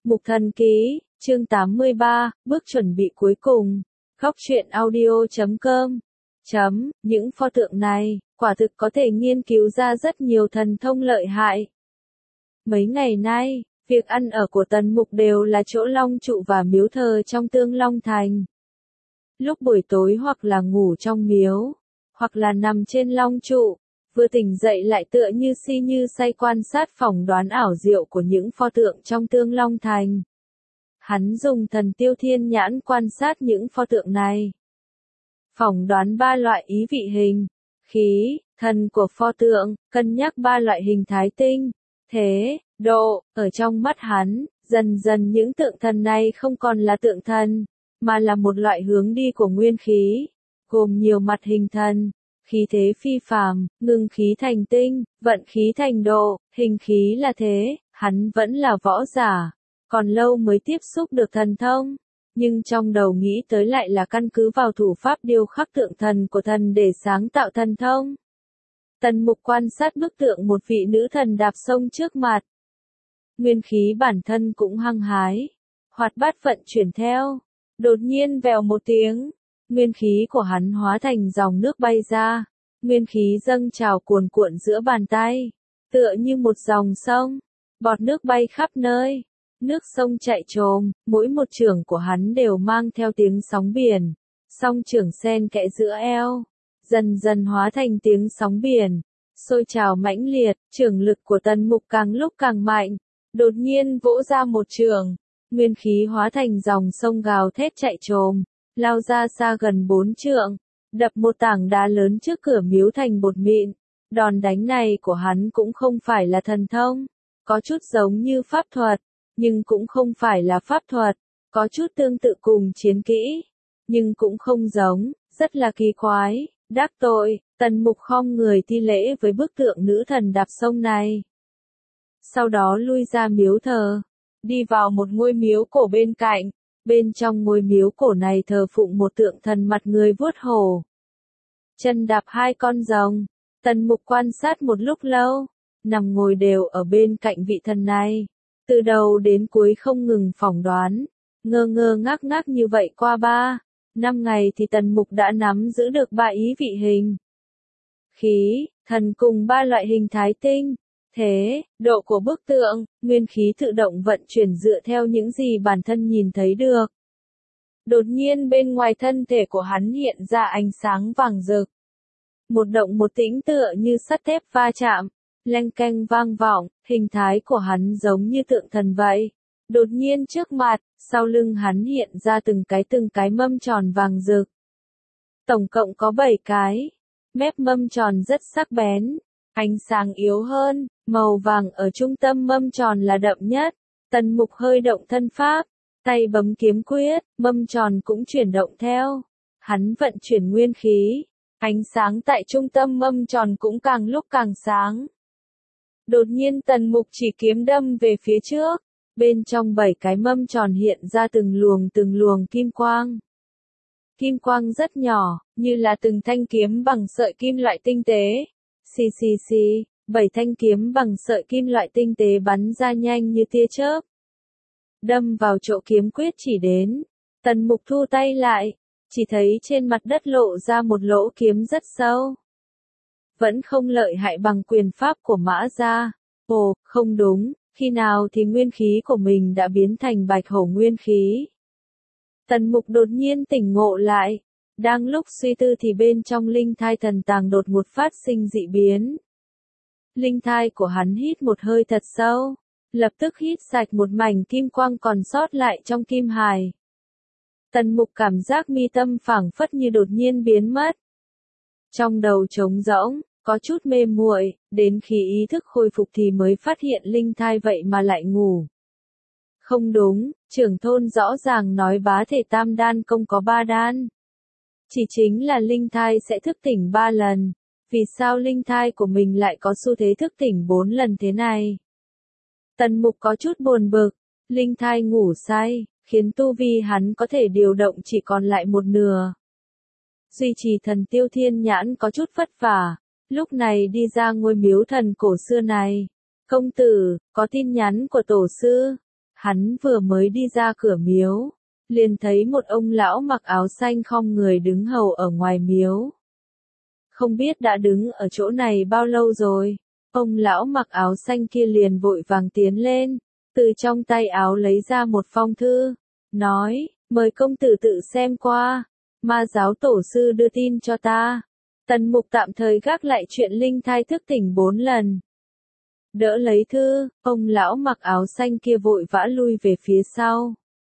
Mục Thần Ký, chương 83, bước chuẩn bị cuối cùng. Góc truyện audio.com. Những pho tượng này, quả thực có thể nghiên cứu ra rất nhiều thần thông lợi hại. Mấy ngày nay, việc ăn ở của Tần Mục đều là chỗ long trụ và miếu thờ trong Tương Long Thành. Lúc buổi tối hoặc là ngủ trong miếu, hoặc là nằm trên long trụ, vừa tỉnh dậy lại tựa như si như say quan sát phỏng đoán ảo diệu của những pho tượng trong Tương Long Thành. Hắn dùng thần tiêu thiên nhãn quan sát những pho tượng này. Phỏng đoán 3 loại ý vị hình, khí, thần của pho tượng, cân nhắc 3 loại hình thái tinh, thế, độ, ở trong mắt hắn, dần dần những tượng thần này không còn là tượng thần, mà là một loại hướng đi của nguyên khí, gồm nhiều mặt hình thần, khí thế phi phàm, ngưng khí thành tinh, vận khí thành độ, hình khí là thế, hắn vẫn là võ giả, còn lâu mới tiếp xúc được thần thông, nhưng trong đầu nghĩ tới lại là căn cứ vào thủ pháp điêu khắc tượng thần của thần để sáng tạo thần thông. Tần Mục quan sát bức tượng một vị nữ thần đạp sông trước mặt. Nguyên khí bản thân cũng hăng hái, hoạt bát vận chuyển theo. Đột nhiên vèo một tiếng, nguyên khí của hắn hóa thành dòng nước bay ra, nguyên khí dâng trào cuồn cuộn giữa bàn tay, tựa như một dòng sông, bọt nước bay khắp nơi, nước sông chạy trồm, mỗi một chưởng của hắn đều mang theo tiếng sóng biển, song chưởng xen kẽ giữa eo, dần dần hóa thành tiếng sóng biển, sôi trào mãnh liệt, chưởng lực của Tần Mục càng lúc càng mạnh, đột nhiên vỗ ra một chưởng. Nguyên khí hóa thành dòng sông gào thét chạy trồm, lao ra xa gần 4 trượng, đập một tảng đá lớn trước cửa miếu thành bột mịn. Đòn đánh này của hắn cũng không phải là thần thông, có chút giống như pháp thuật, nhưng cũng không phải là pháp thuật, có chút tương tự cùng chiến kỹ, nhưng cũng không giống, rất là kỳ quái, đắc tội. Tần Mục khom người thi lễ với bức tượng nữ thần đạp sông này. Sau đó lui ra miếu thờ. Đi vào một ngôi miếu cổ bên cạnh, bên trong ngôi miếu cổ này thờ phụng một tượng thần mặt người vuốt hổ. Chân đạp 2 con rồng, Tần Mục quan sát một lúc lâu, nằm ngồi đều ở bên cạnh vị thần này. Từ đầu đến cuối không ngừng phỏng đoán, ngơ ngơ ngác ngác như vậy qua 3-5 ngày thì Tần Mục đã nắm giữ được 3 ý vị hình. Khí, thần cùng 3 loại hình thái tinh. Thế, độ của bức tượng, nguyên khí tự động vận chuyển dựa theo những gì bản thân nhìn thấy được. Đột nhiên bên ngoài thân thể của hắn hiện ra ánh sáng vàng rực. Một động một tĩnh tựa như sắt thép va chạm, leng keng vang vọng, hình thái của hắn giống như tượng thần vậy. Đột nhiên trước mặt, sau lưng hắn hiện ra từng cái mâm tròn vàng rực. Tổng cộng có 7 cái, mép mâm tròn rất sắc bén. Ánh sáng yếu hơn, màu vàng ở trung tâm mâm tròn là đậm nhất. Tần Mục hơi động thân pháp, tay bấm kiếm quyết, mâm tròn cũng chuyển động theo. Hắn vận chuyển nguyên khí, ánh sáng tại trung tâm mâm tròn cũng càng lúc càng sáng. Đột nhiên Tần Mục chỉ kiếm đâm về phía trước, bên trong 7 cái mâm tròn hiện ra từng luồng kim quang. Kim quang rất nhỏ, như là từng thanh kiếm bằng sợi kim loại tinh tế. Xì, 7 thanh kiếm bằng sợi kim loại tinh tế bắn ra nhanh như tia chớp. Đâm vào chỗ kiếm quyết chỉ đến. Tần Mục thu tay lại, chỉ thấy trên mặt đất lộ ra một lỗ kiếm rất sâu. Vẫn không lợi hại bằng quyền pháp của Mã Gia. Ồ, không đúng, khi nào thì nguyên khí của mình đã biến thành bạch hổ nguyên khí. Tần Mục đột nhiên tỉnh ngộ lại. Đang lúc suy tư thì bên trong linh thai thần tàng đột ngột phát sinh dị biến. Linh thai của hắn hít một hơi thật sâu, lập tức hít sạch một mảnh kim quang còn sót lại trong kim hài. Tần Mục cảm giác mi tâm phảng phất như đột nhiên biến mất. Trong đầu trống rỗng, có chút mê muội, đến khi ý thức khôi phục thì mới phát hiện linh thai vậy mà lại ngủ. Không đúng, trưởng thôn rõ ràng nói bá thể tam đan công có 3 đan. Chỉ chính là linh thai sẽ thức tỉnh 3 lần, vì sao linh thai của mình lại có xu thế thức tỉnh 4 lần thế này? Tần Mục có chút buồn bực, linh thai ngủ say, khiến tu vi hắn có thể điều động chỉ còn lại 1/2. Duy trì thần tiêu thiên nhãn có chút vất vả, lúc này đi ra ngôi miếu thần cổ xưa này. Công tử, có tin nhắn của tổ sư. Hắn vừa mới đi ra cửa miếu, liền thấy một ông lão mặc áo xanh khom người đứng hầu ở ngoài miếu. Không biết đã đứng ở chỗ này bao lâu rồi, ông lão mặc áo xanh kia liền vội vàng tiến lên, từ trong tay áo lấy ra một phong thư, nói, mời công tử tự xem qua, ma giáo tổ sư đưa tin cho ta. Tần Mục tạm thời gác lại chuyện linh thai thức tỉnh 4 lần. Đỡ lấy thư, ông lão mặc áo xanh kia vội vã lui về phía sau.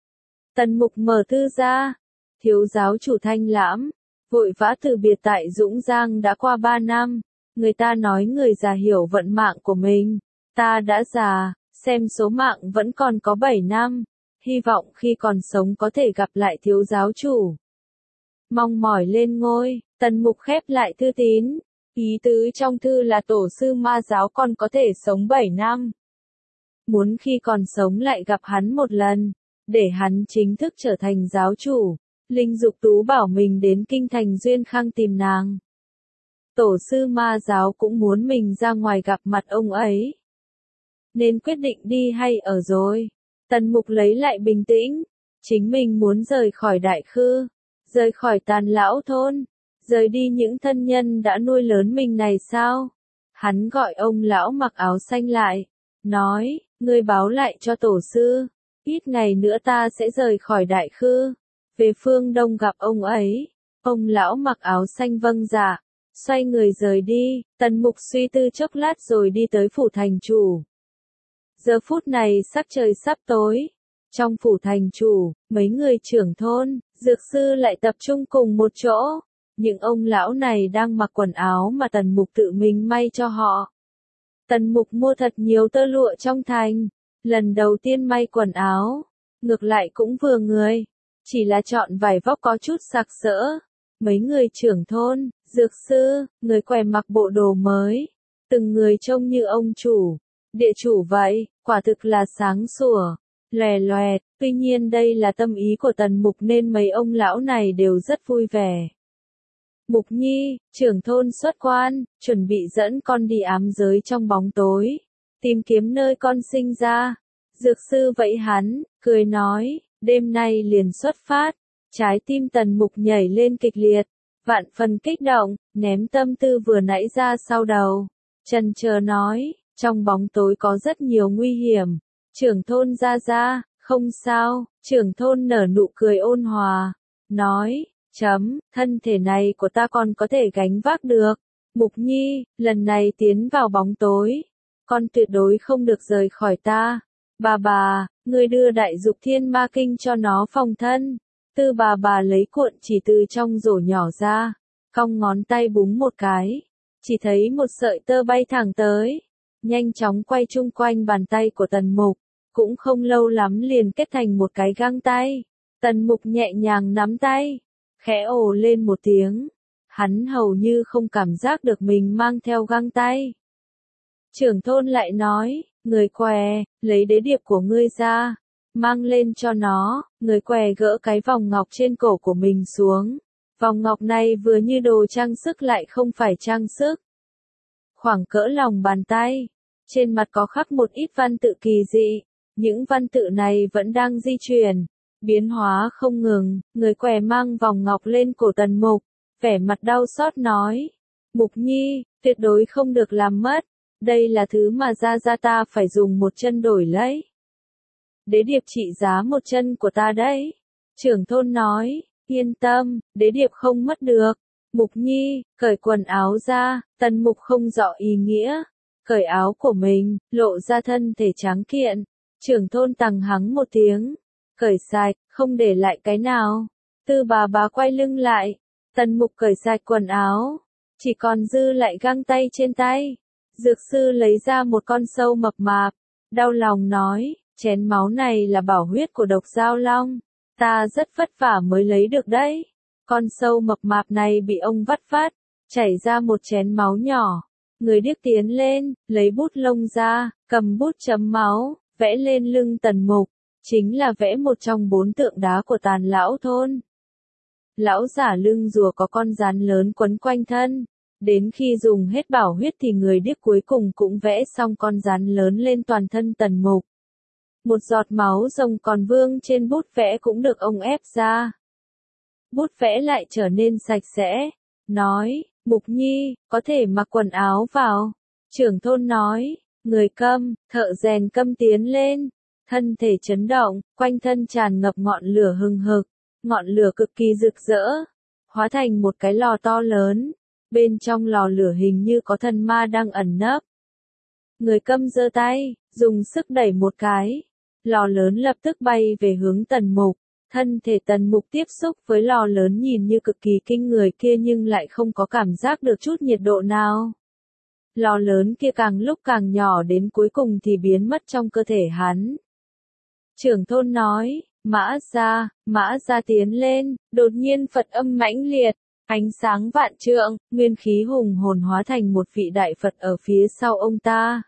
Tần Mục mở thư ra, thiếu giáo chủ Thanh Lãm, vội vã từ biệt tại Dũng Giang đã qua 3 năm, người ta nói người già hiểu vận mạng của mình, ta đã già, xem số mạng vẫn còn có 7 năm, hy vọng khi còn sống có thể gặp lại thiếu giáo chủ. Mong mỏi lên ngôi, Tần Mục khép lại thư tín, ý tứ trong thư là tổ sư ma giáo còn có thể sống 7 năm. Muốn khi còn sống lại gặp hắn một lần, để hắn chính thức trở thành giáo chủ. Linh Dục Tú bảo mình đến kinh thành Duyên Khang tìm nàng. Tổ sư ma giáo cũng muốn mình ra ngoài gặp mặt ông ấy. Nên quyết định đi hay ở rồi. Tần Mục lấy lại bình tĩnh. Chính mình muốn rời khỏi Đại Khư, rời khỏi Tàn Lão thôn, rời đi những thân nhân đã nuôi lớn mình này sao? Hắn gọi ông lão mặc áo xanh lại, nói, ngươi báo lại cho tổ sư, ít ngày nữa ta sẽ rời khỏi Đại Khư, về phương Đông gặp ông ấy. Ông lão mặc áo xanh vâng dạ, xoay người rời đi. Tần Mục suy tư chốc lát rồi đi tới phủ thành chủ. Giờ phút này sắc trời sắp tối. Trong phủ thành chủ, mấy người trưởng thôn, dược sư lại tập trung cùng một chỗ. Những ông lão này đang mặc quần áo mà Tần Mục tự mình may cho họ. Tần Mục mua thật nhiều tơ lụa trong thành, lần đầu tiên may quần áo, ngược lại cũng vừa người, chỉ là chọn vải vóc có chút sặc sỡ. Mấy người trưởng thôn, dược sư, người què mặc bộ đồ mới, từng người trông như ông chủ, địa chủ vậy, quả thực là sáng sủa, lòe loẹt. Tuy nhiên đây là tâm ý của Tần Mục nên mấy ông lão này đều rất vui vẻ. Mục Nhi, trưởng thôn xuất quan, chuẩn bị dẫn con đi ám giới trong bóng tối, tìm kiếm nơi con sinh ra. Dược sư vẫy hắn, cười nói, đêm nay liền xuất phát. Trái tim Tần Mục nhảy lên kịch liệt, vạn phần kích động, ném tâm tư vừa nãy ra sau đầu. Chần chờ nói, trong bóng tối có rất nhiều nguy hiểm. Trưởng thôn ra, không sao. Trưởng thôn nở nụ cười ôn hòa, nói, thân thể này của ta còn có thể gánh vác được. Mục Nhi, lần này tiến vào bóng tối, con tuyệt đối không được rời khỏi ta. Bà, ngươi đưa Đại Dục Thiên Ma Kinh cho nó phòng thân. Tư bà lấy cuộn chỉ từ trong rổ nhỏ ra, cong ngón tay búng một cái, chỉ thấy một sợi tơ bay thẳng tới, nhanh chóng quay chung quanh bàn tay của Tần Mục, cũng không lâu lắm liền kết thành một cái găng tay. Tần Mục nhẹ nhàng nắm tay, khẽ ồ lên một tiếng, hắn hầu như không cảm giác được mình mang theo găng tay. Trưởng thôn lại nói, người què, lấy đế điệp của ngươi ra, mang lên cho nó. Người què gỡ cái vòng ngọc trên cổ của mình xuống. Vòng ngọc này vừa như đồ trang sức lại không phải trang sức. Khoảng cỡ lòng bàn tay, trên mặt có khắc một ít văn tự kỳ dị. Những văn tự này vẫn đang di chuyển, biến hóa không ngừng. Người què mang vòng ngọc lên cổ Tần Mục, vẻ mặt đau xót nói, Mục Nhi, tuyệt đối không được làm mất. Đây là thứ mà gia ta phải dùng một chân đổi lấy. Đế điệp trị giá một chân của ta đấy. Trưởng thôn nói, yên tâm, đế điệp không mất được. Mục Nhi, cởi quần áo ra. Tần Mục không rõ ý nghĩa, cởi áo của mình, lộ ra thân thể tráng kiện. Trưởng thôn tằng hắng một tiếng, cởi sạch, không để lại cái nào. Tư bà quay lưng lại, Tần Mục cởi sạch quần áo, chỉ còn dư lại găng tay trên tay. Dược sư lấy ra một con sâu mập mạp, đau lòng nói, chén máu này là bảo huyết của độc giao long, ta rất vất vả mới lấy được đấy. Con sâu mập mạp này bị ông vắt phát, chảy ra một chén máu nhỏ. Người điếc tiến lên, lấy bút lông ra, cầm bút chấm máu, vẽ lên lưng Tần Mục, chính là vẽ một trong 4 tượng đá của Tàn Lão thôn. Lão giả lưng rùa có con rắn lớn quấn quanh thân. Đến khi dùng hết bảo huyết thì người điếc cuối cùng cũng vẽ xong con rắn lớn lên toàn thân Tần Mục. một giọt máu rồng còn vương trên bút vẽ cũng được ông ép ra. Bút vẽ lại trở nên sạch sẽ, nói, Mục Nhi, có thể mặc quần áo vào. Trưởng thôn nói, người câm, thợ rèn câm tiến lên, thân thể chấn động, quanh thân tràn ngập ngọn lửa hừng hực, ngọn lửa cực kỳ rực rỡ, hóa thành một cái lò to lớn, bên trong lò lửa hình như có thần ma đang ẩn nấp. Người câm giơ tay, dùng sức đẩy một cái, lò lớn lập tức bay về hướng Tần Mục. Thân thể Tần Mục tiếp xúc với lò lớn nhìn như cực kỳ kinh người kia nhưng lại không có cảm giác được chút nhiệt độ nào. Lò lớn kia càng lúc càng nhỏ đến cuối cùng thì biến mất trong cơ thể hắn. Trưởng thôn nói, Mã Gia tiến lên, đột nhiên Phật âm mãnh liệt, ánh sáng vạn trượng, nguyên khí hùng hồn hóa thành một vị đại Phật ở phía sau ông ta.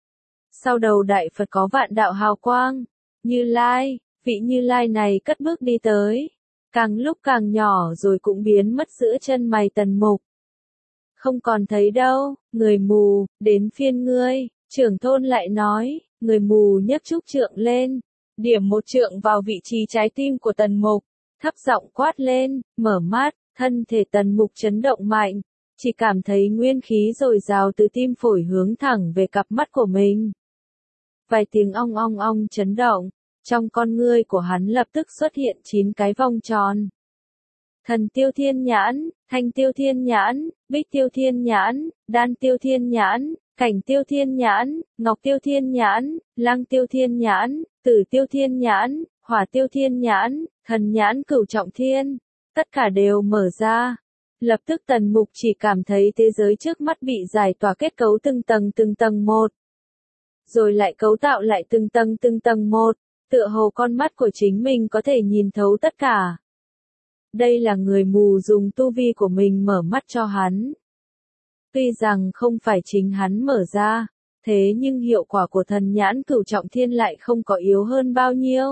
Sau đầu đại Phật có vạn đạo hào quang, Như Lai, vị Như Lai này cất bước đi tới, càng lúc càng nhỏ rồi cũng biến mất giữa chân mày Tần Mục. Không còn thấy đâu, người mù, đến phiên ngươi, trưởng thôn lại nói, người mù nhấc trúc trượng lên, điểm một trượng vào vị trí trái tim của Tần Mục, thấp giọng quát lên, mở mắt, thân thể Tần Mục chấn động mạnh, chỉ cảm thấy nguyên khí dồi dào từ tim phổi hướng thẳng về cặp mắt của mình. Vài tiếng ong ong ong chấn động, trong con ngươi của hắn lập tức xuất hiện 9 cái vòng tròn. Thần tiêu thiên nhãn, thanh tiêu thiên nhãn, bích tiêu thiên nhãn, đan tiêu thiên nhãn, cảnh tiêu thiên nhãn, ngọc tiêu thiên nhãn, lang tiêu thiên nhãn, tử tiêu thiên nhãn, hỏa tiêu thiên nhãn, thần nhãn cửu trọng thiên, tất cả đều mở ra. Lập tức Tần Mục chỉ cảm thấy thế giới trước mắt bị giải tỏa kết cấu từng tầng một. Rồi lại cấu tạo lại từng tầng một, tựa hồ con mắt của chính mình có thể nhìn thấu tất cả. Đây là người mù dùng tu vi của mình mở mắt cho hắn. Tuy rằng không phải chính hắn mở ra, thế nhưng hiệu quả của thần nhãn cửu trọng thiên lại không có yếu hơn bao nhiêu.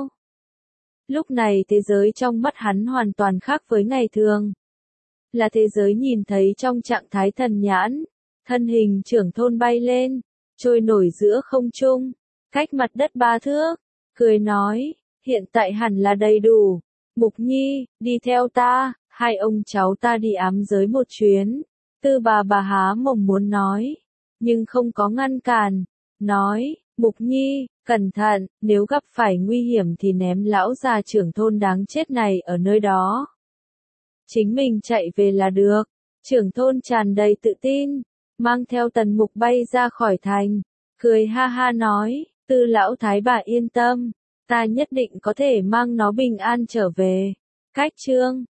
Lúc này thế giới trong mắt hắn hoàn toàn khác với ngày thường. Là thế giới nhìn thấy trong trạng thái thần nhãn, thân hình trưởng thôn bay lên, trôi nổi giữa không trung, cách mặt đất 3 thước, cười nói, hiện tại hẳn là đầy đủ. Mục Nhi, đi theo ta, hai ông cháu ta đi ám giới một chuyến. Tư bà há mồm muốn nói, nhưng không có ngăn cản, nói, Mục Nhi, cẩn thận, nếu gặp phải nguy hiểm thì ném lão già trưởng thôn đáng chết này ở nơi đó. Chính mình chạy về là được. Trưởng thôn tràn đầy tự tin, mang theo Tần Mục bay ra khỏi thành, cười ha ha nói, Tư lão thái bà yên tâm, ta nhất định có thể mang nó bình an trở về. Cách chương